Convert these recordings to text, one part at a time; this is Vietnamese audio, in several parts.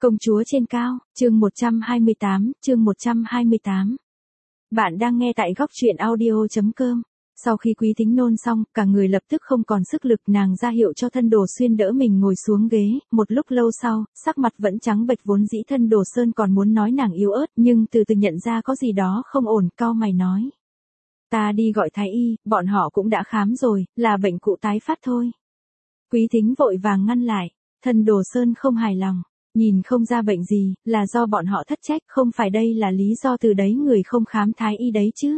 Công chúa trên cao, chương 128, chương 128. Bạn đang nghe tại góc truyện audio.com. Sau khi Quý Thính nôn xong, cả người lập tức không còn sức lực, nàng ra hiệu cho Thân Đồ Xuyên đỡ mình ngồi xuống ghế, một lúc lâu sau, sắc mặt vẫn trắng bệch, vốn dĩ Thân Đồ Sơn còn muốn nói nàng yếu ớt, nhưng từ từ nhận ra có gì đó không ổn, cau mày nói. Ta đi gọi thái y, bọn họ cũng đã khám rồi, là bệnh cũ tái phát thôi. Quý Thính vội vàng ngăn lại, Thân Đồ Sơn không hài lòng. Nhìn không ra bệnh gì, là do bọn họ thất trách, không phải đây là lý do từ đấy người không khám thái y đấy chứ.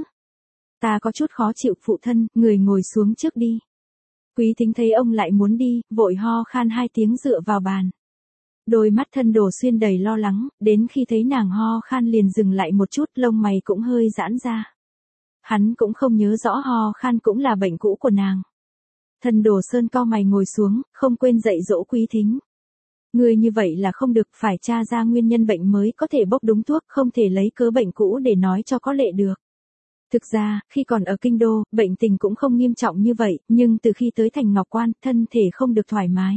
Ta có chút khó chịu, phụ thân, người ngồi xuống trước đi. Quý Thính thấy ông lại muốn đi, vội ho khan 2 tiếng dựa vào bàn. Đôi mắt Thân Đồ Xuyên đầy lo lắng, đến khi thấy nàng ho khan liền dừng lại một chút, lông mày cũng hơi giãn ra. Hắn cũng không nhớ rõ ho khan cũng là bệnh cũ của nàng. Thân Đồ Sơn cau mày ngồi xuống, không quên dạy dỗ Quý Thính. Người như vậy là không được, phải tra ra nguyên nhân bệnh mới có thể bốc đúng thuốc, không thể lấy cớ bệnh cũ để nói cho có lệ được. Thực ra, khi còn ở Kinh Đô, bệnh tình cũng không nghiêm trọng như vậy, nhưng từ khi tới thành Ngọc Quan, thân thể không được thoải mái.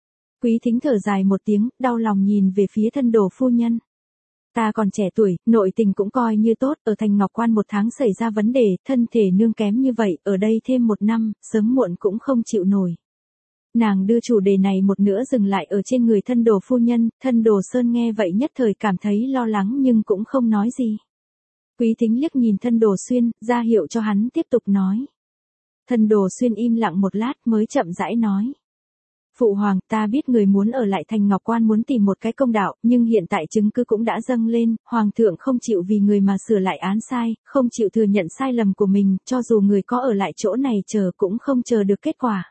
Quý Thính thở dài một tiếng, đau lòng nhìn về phía Thân Đồ phu nhân. Ta còn trẻ tuổi, nội tình cũng coi như tốt, ở thành Ngọc Quan 1 tháng xảy ra vấn đề, thân thể nương kém như vậy, ở đây thêm 1 năm, sớm muộn cũng không chịu nổi. Nàng đưa chủ đề này một nữa dừng lại ở trên người Thân Đồ phu nhân, Thân Đồ Sơn nghe vậy nhất thời cảm thấy lo lắng nhưng cũng không nói gì. Quý Thính liếc nhìn Thân Đồ Xuyên, ra hiệu cho hắn tiếp tục nói. Thân Đồ Xuyên im lặng một lát mới chậm rãi nói. Phụ hoàng, ta biết người muốn ở lại thành Ngọc Quan muốn tìm một cái công đạo, nhưng hiện tại chứng cứ cũng đã dâng lên, hoàng thượng không chịu vì người mà sửa lại án sai, không chịu thừa nhận sai lầm của mình, cho dù người có ở lại chỗ này chờ cũng không chờ được kết quả.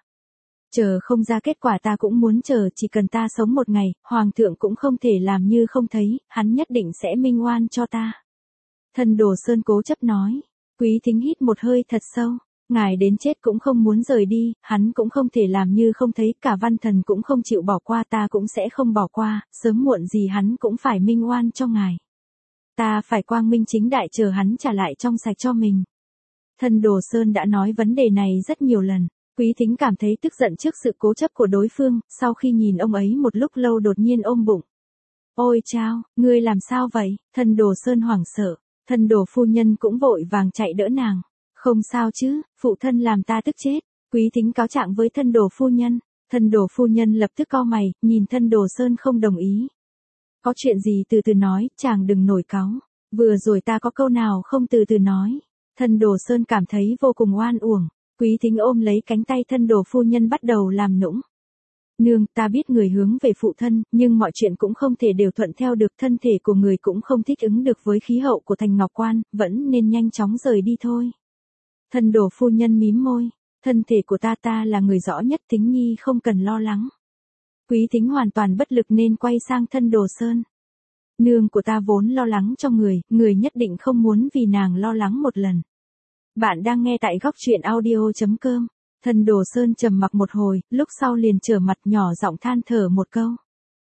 Chờ không ra kết quả ta cũng muốn chờ, chỉ cần ta sống một ngày, hoàng thượng cũng không thể làm như không thấy, hắn nhất định sẽ minh oan cho ta. Thân Đồ Sơn cố chấp nói. Quý Thính hít một hơi thật sâu. Ngài đến chết cũng không muốn rời đi, hắn cũng không thể làm như không thấy, cả Văn Thần cũng không chịu bỏ qua, ta cũng sẽ không bỏ qua, sớm muộn gì hắn cũng phải minh oan cho ngài. Ta phải quang minh chính đại chờ hắn trả lại trong sạch cho mình. Thân Đồ Sơn đã nói vấn đề này rất nhiều lần. Quý Thính cảm thấy tức giận trước sự cố chấp của đối phương, sau khi nhìn ông ấy một lúc lâu đột nhiên ôm bụng. Ôi chao, ngươi làm sao vậy? Thân Đồ Sơn hoảng sợ, Thân Đồ phu nhân cũng vội vàng chạy đỡ nàng. Không sao chứ, phụ thân làm ta tức chết. Quý Thính cáo trạng với Thân Đồ phu nhân. Thân Đồ phu nhân lập tức cau mày, nhìn Thân Đồ Sơn không đồng ý. Có chuyện gì từ từ nói, chàng đừng nổi cáu. Vừa rồi ta có câu nào không từ từ nói. Thân Đồ Sơn cảm thấy vô cùng oan uổng. Quý Thính ôm lấy cánh tay Thân Đồ phu nhân bắt đầu làm nũng. Nương, ta biết người hướng về phụ thân, nhưng mọi chuyện cũng không thể đều thuận theo được, thân thể của người cũng không thích ứng được với khí hậu của thành Ngọc Quan, vẫn nên nhanh chóng rời đi thôi. Thân Đồ phu nhân mím môi, thân thể của ta là người rõ nhất, Thính nhi không cần lo lắng. Quý Thính hoàn toàn bất lực nên quay sang Thân Đồ Sơn. Nương của ta vốn lo lắng cho người nhất định không muốn vì nàng lo lắng một lần. Bạn đang nghe tại góc truyện audio.com. Thân Đồ Sơn trầm mặc một hồi, lúc sau liền trở mặt nhỏ giọng than thở một câu.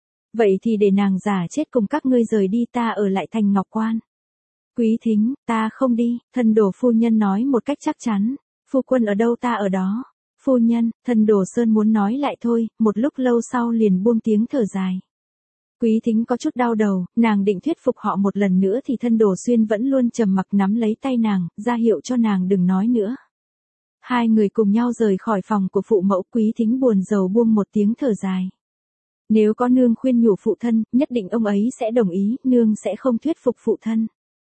Vậy thì để nàng giả chết cùng các ngươi rời đi, ta ở lại thành Ngọc Quan. Quý Thính, ta không đi, Thân Đồ phu nhân nói một cách chắc chắn. Phu quân ở đâu ta ở đó. Phu nhân, Thân Đồ Sơn muốn nói lại thôi, một lúc lâu sau liền buông tiếng thở dài. Quý Thính có chút đau đầu, nàng định thuyết phục họ một lần nữa thì Thân Đồ Xuyên vẫn luôn trầm mặc nắm lấy tay nàng, ra hiệu cho nàng đừng nói nữa. Hai người cùng nhau rời khỏi phòng của phụ mẫu. Quý Thính buồn rầu buông một tiếng thở dài. Nếu có nương khuyên nhủ phụ thân, nhất định ông ấy sẽ đồng ý, nương sẽ không thuyết phục phụ thân.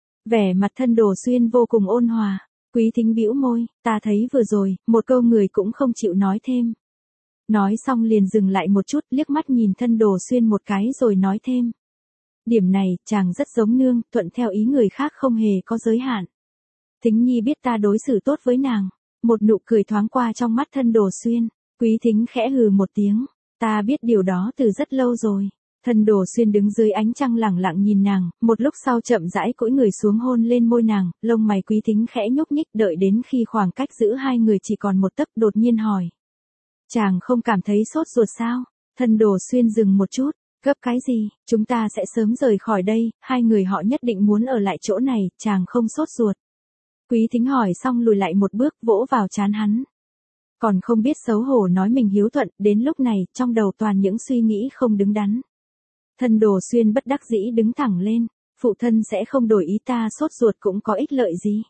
Vẻ mặt Thân Đồ Xuyên vô cùng ôn hòa. Quý Thính bĩu môi, ta thấy vừa rồi, một câu người cũng không chịu nói thêm. Nói xong liền dừng lại một chút, liếc mắt nhìn Thân Đồ Xuyên một cái rồi nói thêm. Điểm này, chàng rất giống nương, thuận theo ý người khác không hề có giới hạn. Thính nhi biết ta đối xử tốt với nàng. Một nụ cười thoáng qua trong mắt Thân Đồ Xuyên. Quý Thính khẽ hừ một tiếng. Ta biết điều đó từ rất lâu rồi. Thân Đồ Xuyên đứng dưới ánh trăng lẳng lặng nhìn nàng, một lúc sau chậm rãi cúi người xuống hôn lên môi nàng, lông mày Quý Thính khẽ nhúc nhích, đợi đến khi khoảng cách giữa hai người chỉ còn một tấc đột nhiên hỏi. Chàng không cảm thấy sốt ruột sao? Thân Đồ Xuyên dừng một chút, gấp cái gì, chúng ta sẽ sớm rời khỏi đây, hai người họ nhất định muốn ở lại chỗ này, chàng không sốt ruột. Quý Thính hỏi xong lùi lại một bước, vỗ vào trán hắn. Còn không biết xấu hổ nói mình hiếu thuận, đến lúc này, trong đầu toàn những suy nghĩ không đứng đắn. Thân Đồ Xuyên bất đắc dĩ đứng thẳng lên, phụ thân sẽ không đổi ý, ta sốt ruột cũng có ích lợi gì.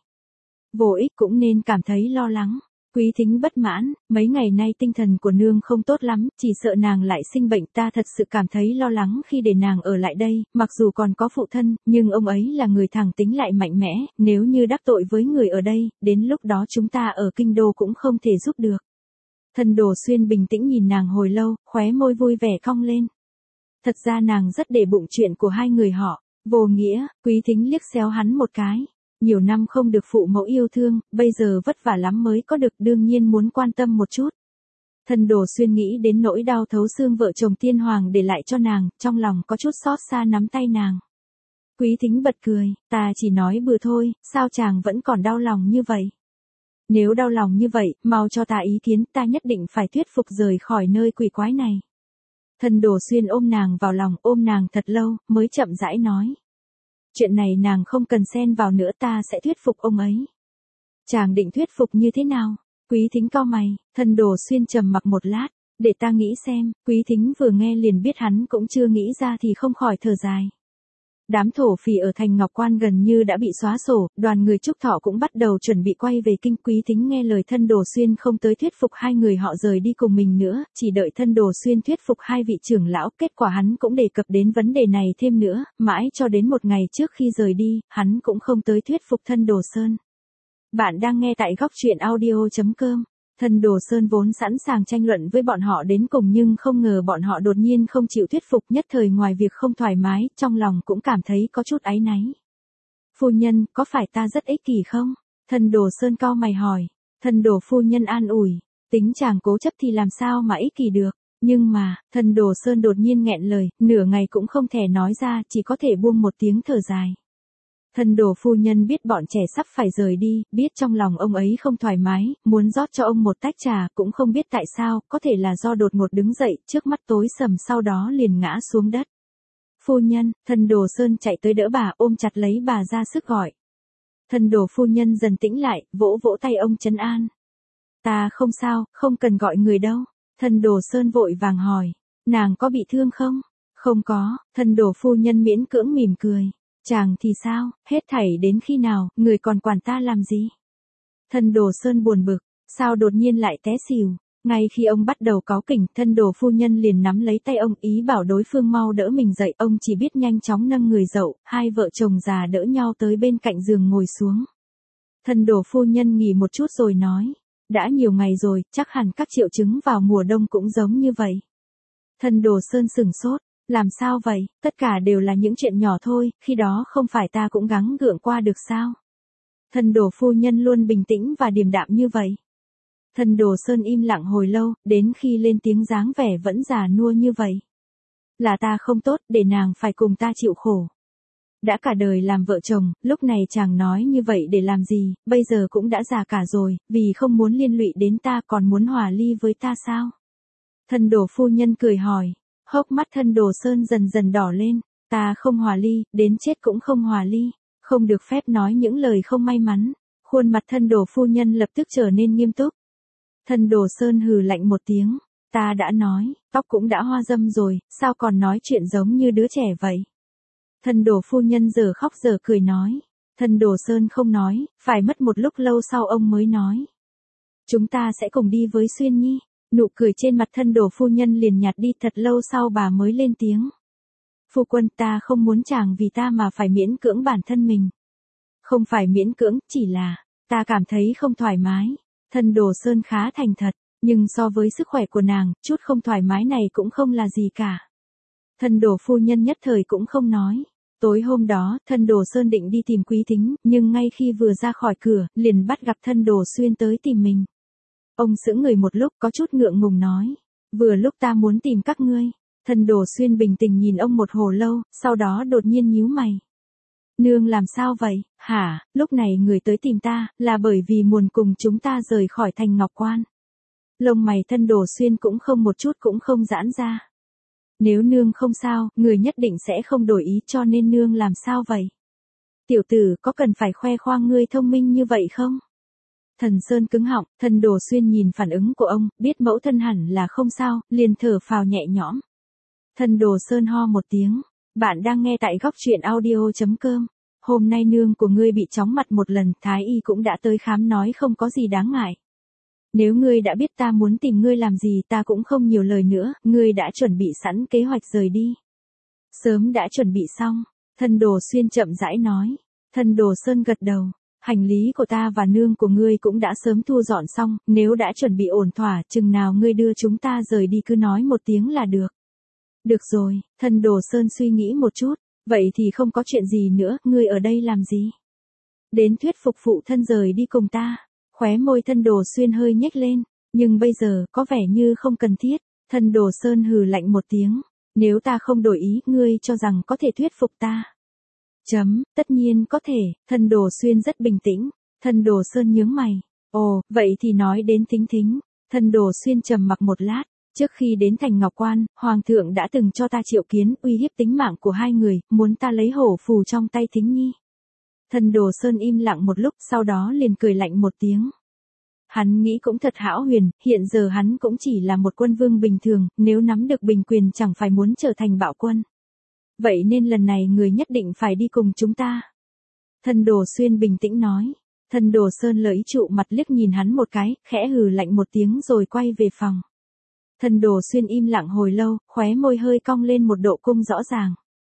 Vô ích cũng nên cảm thấy lo lắng. Quý Thính bất mãn, mấy ngày nay tinh thần của nương không tốt lắm, chỉ sợ nàng lại sinh bệnh, ta thật sự cảm thấy lo lắng khi để nàng ở lại đây, mặc dù còn có phụ thân, nhưng ông ấy là người thẳng tính lại mạnh mẽ, nếu như đắc tội với người ở đây, đến lúc đó chúng ta ở kinh đô cũng không thể giúp được. Thân Đồ Xuyên bình tĩnh nhìn nàng hồi lâu, khóe môi vui vẻ cong lên. Thật ra nàng rất để bụng chuyện của hai người họ, vô nghĩa. Quý Thính liếc xéo hắn một cái. Nhiều năm không được phụ mẫu yêu thương, bây giờ vất vả lắm mới có được, đương nhiên muốn quan tâm một chút. Thân Đồ Xuyên nghĩ đến nỗi đau thấu xương vợ chồng tiên hoàng để lại cho nàng, trong lòng có chút xót xa nắm tay nàng. Quý Thính bật cười, ta chỉ nói bừa thôi, sao chàng vẫn còn đau lòng như vậy? Nếu đau lòng như vậy, mau cho ta ý kiến, ta nhất định phải thuyết phục rời khỏi nơi quỷ quái này. Thân Đồ Xuyên ôm nàng vào lòng, ôm nàng thật lâu, mới chậm rãi nói. Chuyện này nàng không cần xen vào nữa, ta sẽ thuyết phục ông ấy. Chàng định thuyết phục như thế nào? Quý Thính cau mày. Thân Đồ Xuyên trầm mặc một lát, để ta nghĩ xem. Quý Thính vừa nghe liền biết hắn cũng chưa nghĩ ra thì không khỏi thở dài. Đám thổ phỉ ở thành Ngọc Quan gần như đã bị xóa sổ, đoàn người Trúc Thọ cũng bắt đầu chuẩn bị quay về kinh. Quý Thính nghe lời Thân Đồ Xuyên không tới thuyết phục hai người họ rời đi cùng mình nữa, chỉ đợi Thân Đồ Xuyên thuyết phục hai vị trưởng lão, kết quả hắn cũng đề cập đến vấn đề này thêm nữa, mãi cho đến một ngày trước khi rời đi, hắn cũng không tới thuyết phục Thân Đồ Sơn. Bạn đang nghe tại góc truyện audio.com. Thân Đồ Sơn vốn sẵn sàng tranh luận với bọn họ đến cùng nhưng không ngờ bọn họ đột nhiên không chịu thuyết phục, nhất thời ngoài việc không thoải mái, trong lòng cũng cảm thấy có chút áy náy. Phu nhân, có phải ta rất ích kỷ không? Thân Đồ Sơn cau mày hỏi. Thân Đồ phu nhân an ủi, tính chàng cố chấp thì làm sao mà ích kỷ được, nhưng mà, Thân Đồ Sơn đột nhiên nghẹn lời, nửa ngày cũng không thể nói ra, chỉ có thể buông một tiếng thở dài. Thân Đồ phu nhân biết bọn trẻ sắp phải rời đi, biết trong lòng ông ấy không thoải mái, muốn rót cho ông một tách trà, cũng không biết tại sao, có thể là do đột ngột đứng dậy, trước mắt tối sầm sau đó liền ngã xuống đất. Phu nhân, Thân Đồ Sơn chạy tới đỡ bà, ôm chặt lấy bà ra sức gọi. Thân Đồ phu nhân dần tĩnh lại, vỗ vỗ tay ông trấn an. Ta không sao, không cần gọi người đâu. Thân Đồ Sơn vội vàng hỏi, nàng có bị thương không? Không có. Thân Đồ phu nhân miễn cưỡng mỉm cười. Chàng thì sao, hết thảy đến khi nào, người còn quản ta làm gì? Thân Đồ Sơn buồn bực, sao đột nhiên lại té xỉu? Ngay khi ông bắt đầu cáu kỉnh, Thân Đồ phu nhân liền nắm lấy tay ông, ý bảo đối phương mau đỡ mình dậy, ông chỉ biết nhanh chóng nâng người dậu, hai vợ chồng già đỡ nhau tới bên cạnh giường ngồi xuống. Thân Đồ phu nhân nghỉ một chút rồi nói, đã nhiều ngày rồi, chắc hẳn các triệu chứng vào mùa đông cũng giống như vậy. Thân Đồ Sơn sửng sốt. Làm sao vậy, tất cả đều là những chuyện nhỏ thôi, khi đó không phải ta cũng gắng gượng qua được sao? Thân Đồ phu nhân luôn bình tĩnh và điềm đạm như vậy. Thân Đồ Sơn im lặng hồi lâu, đến khi lên tiếng dáng vẻ vẫn già nua như vậy. Là ta không tốt, để nàng phải cùng ta chịu khổ. Đã cả đời làm vợ chồng, lúc này chàng nói như vậy để làm gì, bây giờ cũng đã già cả rồi, vì không muốn liên lụy đến ta còn muốn hòa ly với ta sao? Thân Đồ phu nhân cười hỏi. Hốc mắt Thân Đồ Sơn dần dần đỏ lên, ta không hòa ly, đến chết cũng không hòa ly, không được phép nói những lời không may mắn. Khuôn mặt Thân Đồ phu nhân lập tức trở nên nghiêm túc. Thân Đồ Sơn hừ lạnh một tiếng, ta đã nói, tóc cũng đã hoa râm rồi, sao còn nói chuyện giống như đứa trẻ vậy? Thân Đồ phu nhân giờ khóc giờ cười nói. Thân Đồ Sơn không nói, phải mất một lúc lâu sau ông mới nói. Chúng ta sẽ cùng đi với Xuyên Nhi. Nụ cười trên mặt Thân Đồ phu nhân liền nhạt đi, thật lâu sau bà mới lên tiếng. Phu quân, ta không muốn chàng vì ta mà phải miễn cưỡng bản thân mình. Không phải miễn cưỡng, chỉ là, ta cảm thấy không thoải mái. Thân Đồ Sơn khá thành thật, nhưng so với sức khỏe của nàng, chút không thoải mái này cũng không là gì cả. Thân Đồ phu nhân nhất thời cũng không nói. Tối hôm đó, Thân Đồ Sơn định đi tìm Quý Thính, nhưng ngay khi vừa ra khỏi cửa, liền bắt gặp Thân Đồ Xuyên tới tìm mình. Ông sững người một lúc, có chút ngượng ngùng nói. Vừa lúc ta muốn tìm các ngươi. Thân Đồ Xuyên bình tĩnh nhìn ông một hồi lâu, sau đó đột nhiên nhíu mày. Nương làm sao vậy, hả, lúc này người tới tìm ta, là bởi vì muốn cùng chúng ta rời khỏi thành Ngọc Quan. Lông mày Thân Đồ Xuyên cũng không một chút cũng không giãn ra. Nếu nương không sao, người nhất định sẽ không đổi ý, cho nên nương làm sao vậy? Tiểu tử, có cần phải khoe khoang ngươi thông minh như vậy không? Thần Sơn cứng họng, Thân Đồ Xuyên nhìn phản ứng của ông, biết mẫu thân hẳn là không sao, liền thở phào nhẹ nhõm. Thân Đồ Sơn ho một tiếng. Bạn đang nghe tại góc truyện audio.com. Hôm nay nương của ngươi bị chóng mặt một lần, thái y cũng đã tới khám nói không có gì đáng ngại. Nếu ngươi đã biết ta muốn tìm ngươi làm gì ta cũng không nhiều lời nữa, ngươi đã chuẩn bị sẵn kế hoạch rời đi. Sớm đã chuẩn bị xong, Thân Đồ Xuyên chậm rãi nói. Thân Đồ Sơn gật đầu. Hành lý của ta và nương của ngươi cũng đã sớm thu dọn xong, nếu đã chuẩn bị ổn thỏa, chừng nào ngươi đưa chúng ta rời đi cứ nói một tiếng là được. Được rồi, Thân Đồ Sơn suy nghĩ một chút, vậy thì không có chuyện gì nữa, ngươi ở đây làm gì? Đến thuyết phục phụ thân rời đi cùng ta. Khóe môi Thân Đồ Xuyên hơi nhếch lên, nhưng bây giờ có vẻ như không cần thiết. Thân Đồ Sơn hừ lạnh một tiếng, nếu ta không đổi ý, ngươi cho rằng có thể thuyết phục ta? Tất nhiên có thể, Thân Đồ Xuyên rất bình tĩnh. Thân Đồ Sơn nhướng mày. Ồ, vậy thì nói đến Thính Thính. Thân Đồ Xuyên trầm mặc một lát. Trước khi đến thành Ngọc Quan, Hoàng thượng đã từng cho ta triệu kiến, uy hiếp tính mạng của hai người, muốn ta lấy hổ phù trong tay Thính Nhi. Thân Đồ Sơn im lặng một lúc, sau đó liền cười lạnh một tiếng. Hắn nghĩ cũng thật hão huyền, hiện giờ hắn cũng chỉ là một quân vương bình thường, nếu nắm được bình quyền chẳng phải muốn trở thành bạo quân. Vậy nên lần này người nhất định phải đi cùng chúng ta. Thân Đồ Xuyên bình tĩnh nói. Thân Đồ Sơn lấy trụ mặt liếc nhìn hắn một cái, khẽ hừ lạnh một tiếng rồi quay về phòng. Thân Đồ Xuyên im lặng hồi lâu, khóe môi hơi cong lên một độ cung rõ ràng.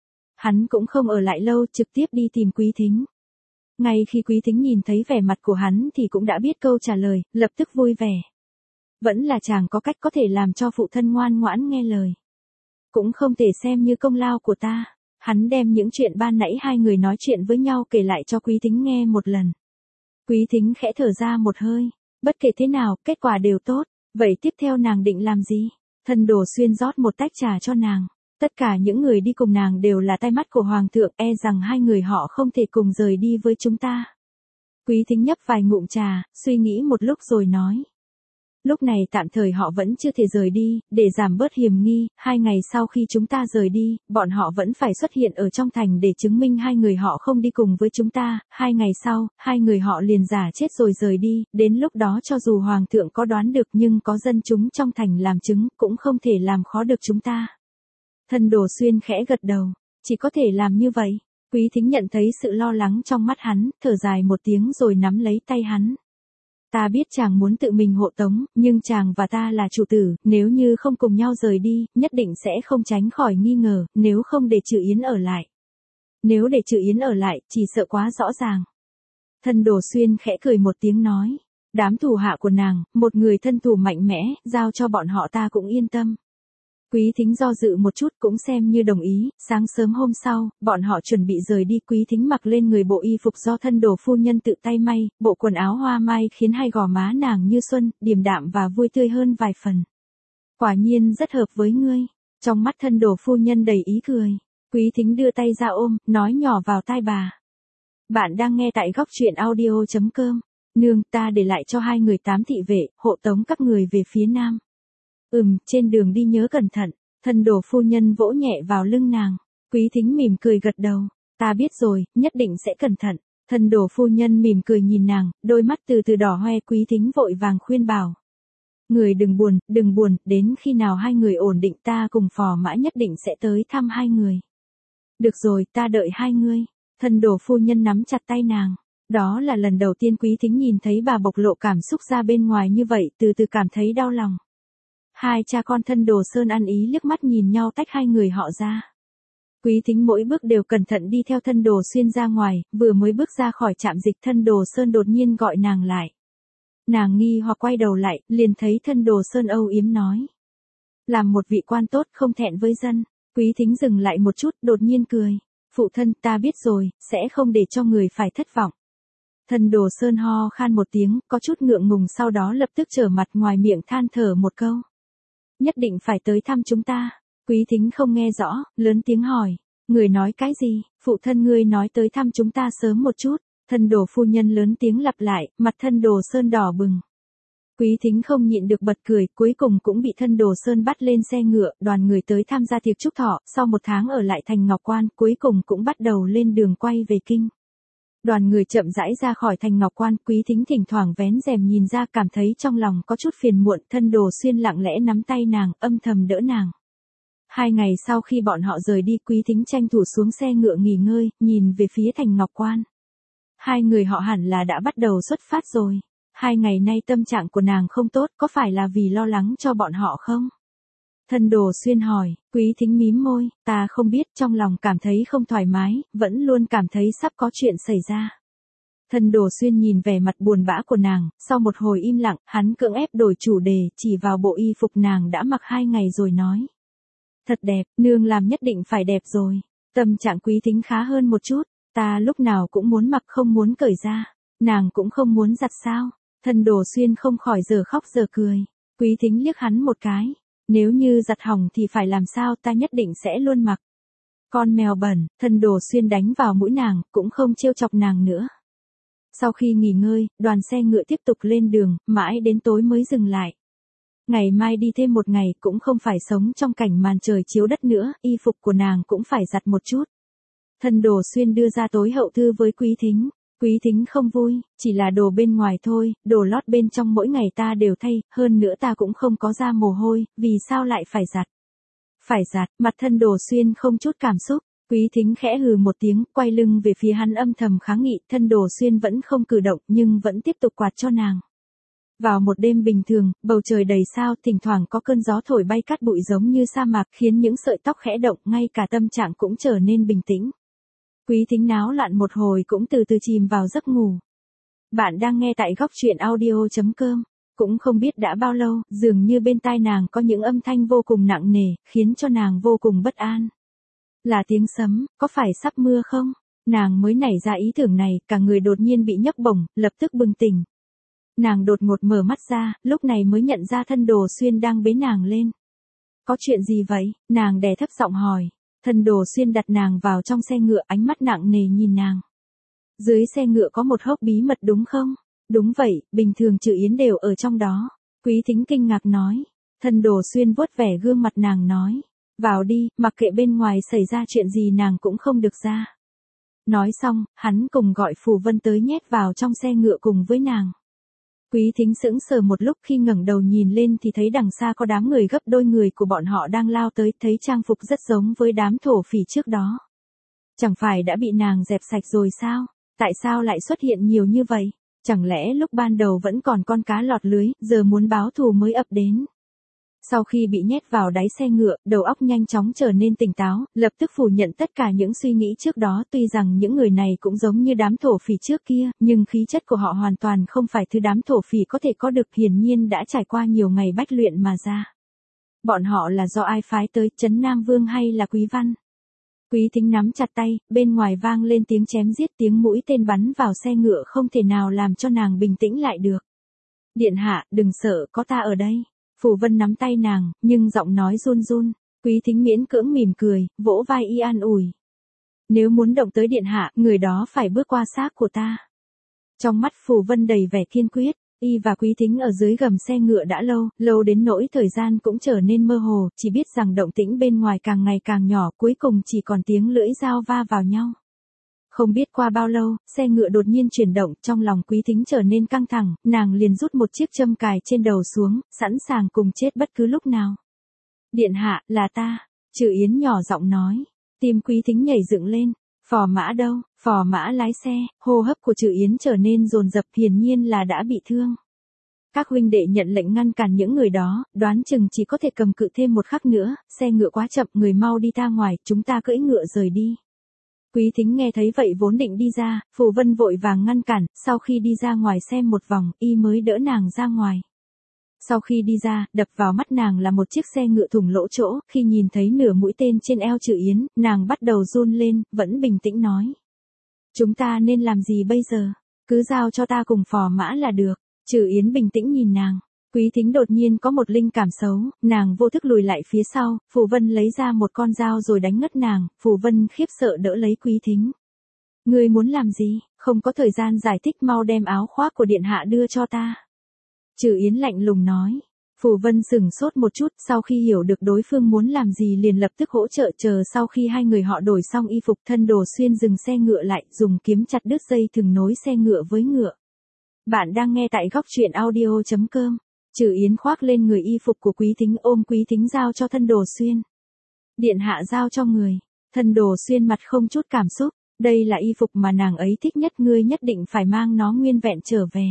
Hắn cũng không ở lại lâu, trực tiếp đi tìm Quý Thính. Ngay khi Quý Thính nhìn thấy vẻ mặt của hắn thì cũng đã biết câu trả lời, lập tức vui vẻ. Vẫn là chàng có cách có thể làm cho phụ thân ngoan ngoãn nghe lời. Cũng không thể xem như công lao của ta. Hắn đem những chuyện ban nãy hai người nói chuyện với nhau kể lại cho Quý Thính nghe một lần. Quý Thính khẽ thở ra một hơi. Bất kể thế nào, kết quả đều tốt. Vậy tiếp theo nàng định làm gì? Thân Đồ Xuyên rót một tách trà cho nàng. Tất cả những người đi cùng nàng đều là tai mắt của Hoàng thượng, e rằng hai người họ không thể cùng rời đi với chúng ta. Quý Thính nhấp vài ngụm trà, suy nghĩ một lúc rồi nói. Lúc này tạm thời họ vẫn chưa thể rời đi, để giảm bớt hiểm nghi, 2 ngày sau khi chúng ta rời đi, bọn họ vẫn phải xuất hiện ở trong thành để chứng minh hai người họ không đi cùng với chúng ta, 2 ngày sau, hai người họ liền giả chết rồi rời đi, đến lúc đó cho dù Hoàng thượng có đoán được nhưng có dân chúng trong thành làm chứng, cũng không thể làm khó được chúng ta. Thân Đồ Xuyên khẽ gật đầu, chỉ có thể làm như vậy. Quý Thính nhận thấy sự lo lắng trong mắt hắn, thở dài một tiếng rồi nắm lấy tay hắn. Ta biết chàng muốn tự mình hộ tống, nhưng chàng và ta là chủ tử, nếu như không cùng nhau rời đi, nhất định sẽ không tránh khỏi nghi ngờ, nếu không để Trừ Yến ở lại. Nếu để Trừ Yến ở lại, chỉ sợ quá rõ ràng. Thân Đồ Xuyên khẽ cười một tiếng nói. Đám thủ hạ của nàng, một người thân thủ mạnh mẽ, giao cho bọn họ ta cũng yên tâm. Quý Thính do dự một chút cũng xem như đồng ý, sáng sớm hôm sau, bọn họ chuẩn bị rời đi. Quý Thính mặc lên người bộ y phục do Thân Đồ phu nhân tự tay may, bộ quần áo hoa mai khiến hai gò má nàng như xuân, điềm đạm và vui tươi hơn vài phần. Quả nhiên rất hợp với ngươi. Trong mắt Thân Đồ phu nhân đầy ý cười. Quý Thính đưa tay ra ôm, nói nhỏ vào tai bà. Bạn đang nghe tại góc truyện audio.com. Nương, ta để lại cho 2 người 8 thị vệ, hộ tống các người về phía nam. Trên đường đi nhớ cẩn thận. Thân Đồ phu nhân vỗ nhẹ vào lưng nàng. Quý Thính mỉm cười gật đầu. Ta biết rồi, nhất định sẽ cẩn thận. Thân Đồ phu nhân mỉm cười nhìn nàng, đôi mắt từ từ đỏ hoe. Quý Thính vội vàng khuyên bảo. Người đừng buồn, đến khi nào hai người ổn định ta cùng Phò Mã nhất định sẽ tới thăm hai người. Được rồi, ta đợi hai ngươi. Thân Đồ phu nhân nắm chặt tay nàng. Đó là lần đầu tiên Quý Thính nhìn thấy bà bộc lộ cảm xúc ra bên ngoài như vậy, từ từ cảm thấy đau lòng. Hai cha con Thân Đồ Sơn ăn ý liếc mắt nhìn nhau tách hai người họ ra. Quý Thính mỗi bước đều cẩn thận đi theo Thân Đồ Xuyên ra ngoài, vừa mới bước ra khỏi trạm dịch Thân Đồ Sơn đột nhiên gọi nàng lại. Nàng nghi hoặc quay đầu lại, liền thấy Thân Đồ Sơn âu yếm nói. Làm một vị quan tốt không thẹn với dân. Quý Thính dừng lại một chút, đột nhiên cười. Phụ thân, ta biết rồi, sẽ không để cho người phải thất vọng. Thân Đồ Sơn ho khan một tiếng, có chút ngượng ngùng, sau đó lập tức trở mặt ngoài miệng than thở một câu. Nhất định phải tới thăm chúng ta. Quý Thính không nghe rõ, lớn tiếng hỏi. Người nói cái gì? Phụ thân ngươi nói tới thăm chúng ta sớm một chút. Thân Đồ phu nhân lớn tiếng lặp lại, mặt Thân Đồ Sơn đỏ bừng. Quý Thính không nhịn được bật cười, cuối cùng cũng bị Thân Đồ Sơn bắt lên xe ngựa, đoàn người tới tham gia tiệc chúc thọ, sau 1 tháng ở lại thành Ngọc Quan, cuối cùng cũng bắt đầu lên đường quay về kinh. Đoàn người chậm rãi ra khỏi thành Ngọc Quan, Quý Thính thỉnh thoảng vén rèm nhìn ra, cảm thấy trong lòng có chút phiền muộn. Thân Đồ Xuyên lặng lẽ nắm tay nàng, âm thầm đỡ nàng. 2 ngày sau khi bọn họ rời đi, Quý Thính tranh thủ xuống xe ngựa nghỉ ngơi, nhìn về phía thành Ngọc Quan. 2 người họ hẳn là đã bắt đầu xuất phát rồi. 2 ngày nay tâm trạng của nàng không tốt, có phải là vì lo lắng cho bọn họ không? Thân Đồ Xuyên hỏi. Quý Thính mím môi, ta không biết, trong lòng cảm thấy không thoải mái, vẫn luôn cảm thấy sắp có chuyện xảy ra. Thân Đồ Xuyên nhìn vẻ mặt buồn bã của nàng, sau một hồi im lặng, hắn cưỡng ép đổi chủ đề, chỉ vào bộ y phục nàng đã mặc 2 ngày rồi nói. Thật đẹp, nương làm nhất định phải đẹp rồi. Tâm trạng Quý Thính khá hơn một chút, ta lúc nào cũng muốn mặc không muốn cởi ra. Nàng cũng không muốn giặt sao. Thân Đồ Xuyên không khỏi giờ khóc giờ cười. Quý Thính liếc hắn một cái. Nếu như giặt hỏng thì phải làm sao, ta nhất định sẽ luôn mặc. Con mèo bẩn, Thân Đồ Xuyên đánh vào mũi nàng, cũng không trêu chọc nàng nữa. Sau khi nghỉ ngơi, đoàn xe ngựa tiếp tục lên đường, mãi đến tối mới dừng lại. Ngày mai đi thêm một ngày, cũng không phải sống trong cảnh màn trời chiếu đất nữa, y phục của nàng cũng phải giặt một chút. Thân Đồ Xuyên đưa ra tối hậu thư với Quý Thính. Quý Thính không vui, chỉ là đồ bên ngoài thôi, đồ lót bên trong mỗi ngày ta đều thay, hơn nữa ta cũng không có ra mồ hôi, vì sao lại phải giặt? Phải giặt, mặt Thân Đồ Xuyên không chút cảm xúc. Quý Thính khẽ hừ một tiếng, quay lưng về phía hắn âm thầm kháng nghị, Thân Đồ Xuyên vẫn không cử động nhưng vẫn tiếp tục quạt cho nàng. Vào một đêm bình thường, bầu trời đầy sao, thỉnh thoảng có cơn gió thổi bay cát bụi giống như sa mạc, khiến những sợi tóc khẽ động, ngay cả tâm trạng cũng trở nên bình tĩnh. Quý Thính náo loạn một hồi cũng từ từ chìm vào giấc ngủ. Bạn đang nghe tại góc truyện audio.com. Cũng không biết đã bao lâu, dường như bên tai nàng có những âm thanh vô cùng nặng nề, khiến cho nàng vô cùng bất an. Là tiếng sấm, có phải sắp mưa không? Nàng mới nảy ra ý tưởng này, cả người đột nhiên bị nhấc bổng, lập tức bừng tỉnh. Nàng đột ngột mở mắt ra, lúc này mới nhận ra Thân Đồ Xuyên đang bế nàng lên. Có chuyện gì vậy? Nàng đè thấp giọng hỏi. Thân Đồ Xuyên đặt nàng vào trong xe ngựa, ánh mắt nặng nề nhìn nàng. Dưới xe ngựa có một hốc bí mật đúng không? Đúng vậy, bình thường Trừ Yến đều ở trong đó. Quý Thính kinh ngạc nói. Thân Đồ Xuyên vuốt vẻ gương mặt nàng nói. Vào đi, mặc kệ bên ngoài xảy ra chuyện gì nàng cũng không được ra. Nói xong, hắn cùng gọi Phù Vân tới nhét vào trong xe ngựa cùng với nàng. Quý Thính sững sờ một lúc, khi ngẩng đầu nhìn lên thì thấy đằng xa có đám người gấp đôi người của bọn họ đang lao tới, thấy trang phục rất giống với đám thổ phỉ trước đó. Chẳng phải đã bị nàng dẹp sạch rồi sao? Tại sao lại xuất hiện nhiều như vậy? Chẳng lẽ lúc ban đầu vẫn còn con cá lọt lưới, giờ muốn báo thù mới ập đến? Sau khi bị nhét vào đáy xe ngựa, đầu óc nhanh chóng trở nên tỉnh táo, lập tức phủ nhận tất cả những suy nghĩ trước đó. Tuy rằng những người này cũng giống như đám thổ phỉ trước kia, nhưng khí chất của họ hoàn toàn không phải thứ đám thổ phỉ có thể có được, hiển nhiên đã trải qua nhiều ngày bách luyện mà ra. Bọn họ là do ai phái tới, Trấn Nam Vương hay là Quý Văn? Quý Thính nắm chặt tay, bên ngoài vang lên tiếng chém giết, tiếng mũi tên bắn vào xe ngựa không thể nào làm cho nàng bình tĩnh lại được. Điện hạ, đừng sợ, có ta ở đây. Phù Vân nắm tay nàng, nhưng giọng nói run run. Quý Thính miễn cưỡng mỉm cười, vỗ vai y an ủi. Nếu muốn động tới điện hạ, người đó phải bước qua xác của ta. Trong mắt Phù Vân đầy vẻ kiên quyết, y và Quý Thính ở dưới gầm xe ngựa đã lâu đến nỗi thời gian cũng trở nên mơ hồ, chỉ biết rằng động tĩnh bên ngoài càng ngày càng nhỏ, cuối cùng chỉ còn tiếng lưỡi dao va vào nhau. Không biết qua bao lâu, xe ngựa đột nhiên chuyển động, trong lòng Quý Thính trở nên căng thẳng, nàng liền rút một chiếc châm cài trên đầu xuống, sẵn sàng cùng chết bất cứ lúc nào. Điện hạ, là ta, Trừ Yến nhỏ giọng nói. Tim Quý Thính nhảy dựng lên. Phò mã đâu? Phò mã lái xe. Hô hấp của Trừ Yến trở nên dồn dập, hiển nhiên là đã bị thương. Các huynh đệ nhận lệnh ngăn cản những người đó, đoán chừng chỉ có thể cầm cự thêm một khắc nữa, xe ngựa quá chậm, người mau đi ra ngoài, chúng ta cưỡi ngựa rời đi. Quý Thính nghe thấy vậy vốn định đi ra, Phù Vân vội vàng ngăn cản, sau khi đi ra ngoài xem một vòng, y mới đỡ nàng ra ngoài. Sau khi đi ra, đập vào mắt nàng là một chiếc xe ngựa thủng lỗ chỗ, khi nhìn thấy nửa mũi tên trên eo Trừ Yến, nàng bắt đầu run lên, vẫn bình tĩnh nói. Chúng ta nên làm gì bây giờ? Cứ giao cho ta cùng phò mã là được. Trừ Yến bình tĩnh nhìn nàng. Quý Thính đột nhiên có một linh cảm xấu, nàng vô thức lùi lại phía sau, Phù Vân lấy ra một con dao rồi đánh ngất nàng, Phù Vân khiếp sợ đỡ lấy Quý Thính. Ngươi muốn làm gì? Không có thời gian giải thích, mau đem áo khoác của điện hạ đưa cho ta. Trừ Yến lạnh lùng nói. Phù Vân sững sốt một chút, sau khi hiểu được đối phương muốn làm gì liền lập tức hỗ trợ. Chờ sau khi hai người họ đổi xong y phục, Thân Đồ Xuyên dừng xe ngựa lại, dùng kiếm chặt đứt dây thừng nối xe ngựa với ngựa. Bạn đang nghe tại góc truyện audio.com. Trừ Yến khoác lên người y phục của Quý Thính, ôm Quý Thính giao cho Thân Đồ Xuyên. Điện hạ giao cho người. Thân Đồ Xuyên mặt không chút cảm xúc, đây là y phục mà nàng ấy thích nhất, ngươi nhất định phải mang nó nguyên vẹn trở về.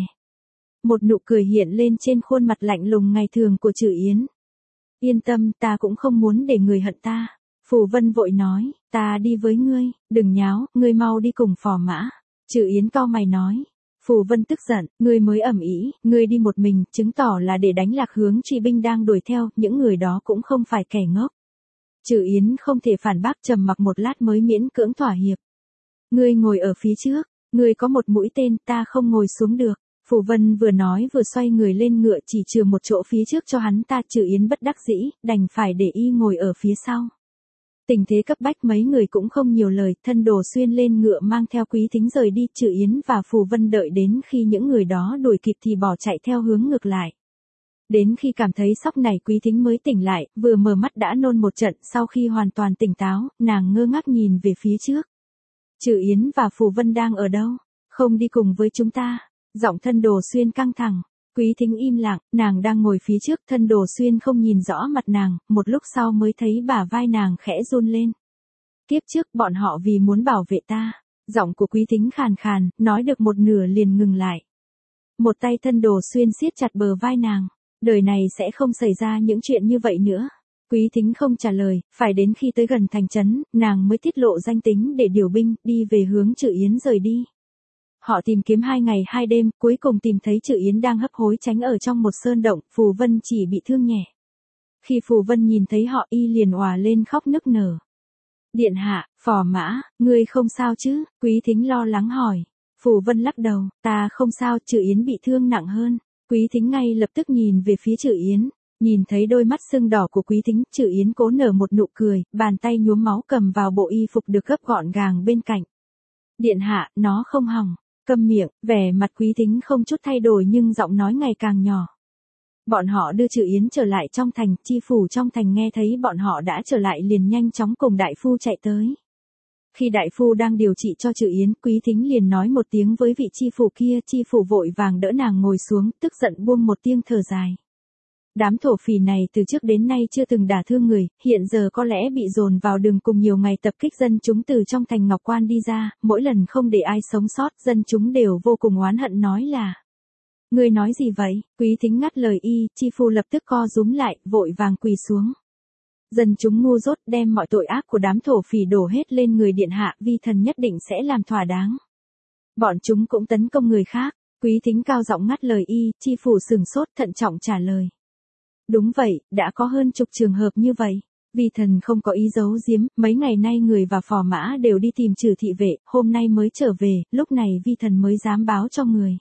Một nụ cười hiện lên trên khuôn mặt lạnh lùng ngày thường của Trử Yến. Yên tâm, ta cũng không muốn để người hận ta. Phù Vân vội nói, ta đi với ngươi, đừng nháo, ngươi mau đi cùng Phò Mã. Trử Yến cau mày nói. Phù Vân tức giận, ngươi mới ầm ĩ, ngươi đi một mình, chứng tỏ là để đánh lạc hướng truy binh đang đuổi theo, những người đó cũng không phải kẻ ngốc. Trử Yến không thể phản bác, trầm mặc một lát mới miễn cưỡng thỏa hiệp. Ngươi ngồi ở phía trước, ngươi có một mũi tên, ta không ngồi xuống được. Phù Vân vừa nói vừa xoay người lên ngựa, chỉ trừ một chỗ phía trước cho hắn ta. Trử Yến bất đắc dĩ, đành phải để y ngồi ở phía sau. Tình thế cấp bách, mấy người cũng không nhiều lời, Thân Đồ Xuyên lên ngựa mang theo Quý Thính rời đi. Trử Yến và Phù Vân đợi đến khi những người đó đuổi kịp thì bỏ chạy theo hướng ngược lại. Đến khi cảm thấy sóc này, Quý Thính mới tỉnh lại, vừa mở mắt đã nôn một trận. Sau khi hoàn toàn tỉnh táo, nàng ngơ ngác nhìn về phía trước. Trử Yến và Phù Vân đang ở đâu? Không đi cùng với chúng ta. Giọng Thân Đồ Xuyên căng thẳng. Quý Thính im lặng, nàng đang ngồi phía trước, Thân Đồ Xuyên không nhìn rõ mặt nàng, một lúc sau mới thấy bả vai nàng khẽ run lên. Kiếp trước bọn họ vì muốn bảo vệ ta. Giọng của Quý Thính khàn khàn, nói được một nửa liền ngừng lại. Một tay Thân Đồ Xuyên siết chặt bờ vai nàng. Đời này sẽ không xảy ra những chuyện như vậy nữa. Quý Thính không trả lời, phải đến khi tới gần thành trấn, nàng mới tiết lộ danh tính để điều binh, đi về hướng Trử Yến rời đi. Họ tìm kiếm 2 ngày 2 đêm, cuối cùng tìm thấy Trử Yến đang hấp hối tránh ở trong một sơn động, Phù Vân chỉ bị thương nhẹ. Khi Phù Vân nhìn thấy họ, y liền òa lên khóc nức nở. Điện hạ, Phò Mã, ngươi không sao chứ? Quý Thính lo lắng hỏi. Phù Vân lắc đầu, ta không sao, Trử Yến bị thương nặng hơn. Quý Thính ngay lập tức nhìn về phía Trử Yến. Nhìn thấy đôi mắt sưng đỏ của Quý Thính, Trử Yến cố nở một nụ cười, bàn tay nhuốm máu cầm vào bộ y phục được gấp gọn gàng bên cạnh. Điện hạ, nó không hỏng. Câm miệng, vẻ mặt Quý Thính không chút thay đổi nhưng giọng nói ngày càng nhỏ. Bọn họ đưa Trử Yến trở lại trong thành, chi phủ trong thành nghe thấy bọn họ đã trở lại liền nhanh chóng cùng đại phu chạy tới. Khi đại phu đang điều trị cho Trử Yến, Quý Thính liền nói một tiếng với vị chi phủ kia, chi phủ vội vàng đỡ nàng ngồi xuống, tức giận buông một tiếng thở dài. Đám thổ phỉ này từ trước đến nay chưa từng đả thương người, hiện giờ có lẽ bị dồn vào đường cùng nhiều ngày tập kích dân chúng từ trong thành Ngọc Quan đi ra, mỗi lần không để ai sống sót, dân chúng đều vô cùng oán hận nói là. Ngươi nói gì vậy? Quý Thính ngắt lời y, chi phu lập tức co rúm lại, vội vàng quỳ xuống. Dân chúng ngu dốt đem mọi tội ác của đám thổ phỉ đổ hết lên người điện hạ, vi thần nhất định sẽ làm thỏa đáng. Bọn chúng cũng tấn công người khác. Quý Thính cao giọng ngắt lời y, chi phủ sừng sốt thận trọng trả lời. Đúng vậy, đã có hơn chục trường hợp như vậy. Vi thần không có ý giấu giếm, mấy ngày nay người và Phò Mã đều đi tìm Trừ thị vệ, hôm nay mới trở về, lúc này vi thần mới dám báo cho người.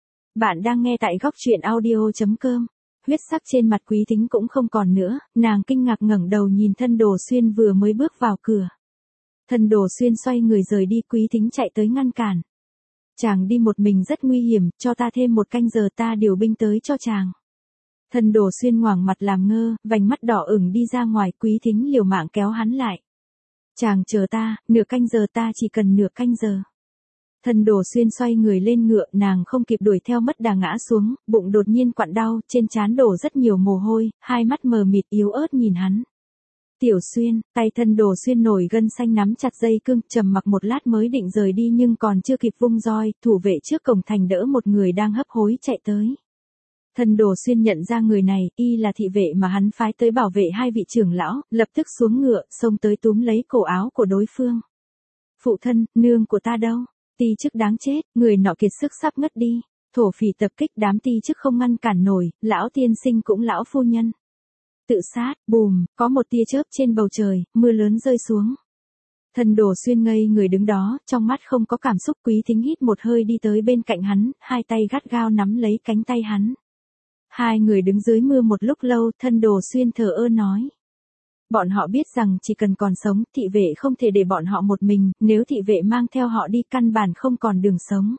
Bạn đang nghe tại góc truyện audio.com. Huyết sắc trên mặt Quý Thính cũng không còn nữa, nàng kinh ngạc ngẩng đầu nhìn Thân Đồ Xuyên vừa mới bước vào cửa. Thân Đồ Xuyên xoay người rời đi, Quý Thính chạy tới ngăn cản. Chàng đi một mình rất nguy hiểm, cho ta thêm 1 canh giờ ta điều binh tới cho chàng. Thân Đồ Xuyên ngoảnh mặt làm ngơ, vành mắt đỏ ửng đi ra ngoài, Quý Thính liều mạng kéo hắn lại. Chàng chờ ta, nửa canh giờ, ta chỉ cần nửa canh giờ. Thân Đồ Xuyên xoay người lên ngựa, nàng không kịp đuổi theo mất đà ngã xuống, bụng đột nhiên quặn đau, trên trán đổ rất nhiều mồ hôi, hai mắt mờ mịt yếu ớt nhìn hắn. Tiểu Xuyên, tay Thân Đồ Xuyên nổi gân xanh nắm chặt dây cương, trầm mặc một lát mới định rời đi nhưng còn chưa kịp vung roi, thủ vệ trước cổng thành đỡ một người đang hấp hối chạy tới. Thân Đồ Xuyên nhận ra người này, y là thị vệ mà hắn phái tới bảo vệ 2 vị trưởng lão, lập tức xuống ngựa, xông tới túm lấy cổ áo của đối phương. Phụ thân, nương của ta đâu? Ti chức đáng chết, người nọ kiệt sức sắp ngất đi. Thổ phỉ tập kích, đám ti chức không ngăn cản nổi, lão tiên sinh cũng lão phu nhân. Tự sát, bùm, có một tia chớp trên bầu trời, mưa lớn rơi xuống. Thân Đồ Xuyên ngây người đứng đó, trong mắt không có cảm xúc. Quý Thính hít một hơi đi tới bên cạnh hắn, hai tay gắt gao nắm lấy cánh tay hắn. Hai người đứng dưới mưa một lúc lâu, Thân Đồ Xuyên thờ ơ nói. Bọn họ biết rằng chỉ cần còn sống, thị vệ không thể để bọn họ một mình, nếu thị vệ mang theo họ đi căn bản không còn đường sống.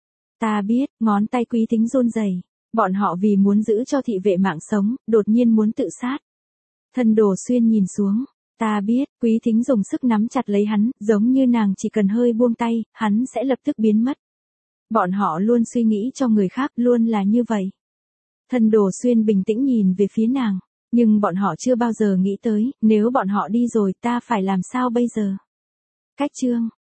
Ta biết, ngón tay Quý Thính run rẩy. Bọn họ vì muốn giữ cho thị vệ mạng sống, đột nhiên muốn tự sát. Thân Đồ Xuyên nhìn xuống. Ta biết, Quý Thính dùng sức nắm chặt lấy hắn, giống như nàng chỉ cần hơi buông tay, hắn sẽ lập tức biến mất. Bọn họ luôn suy nghĩ cho người khác, luôn là như vậy. Thân Đồ Xuyên bình tĩnh nhìn về phía nàng. Nhưng bọn họ chưa bao giờ nghĩ tới, nếu bọn họ đi rồi ta phải làm sao bây giờ? Cách chương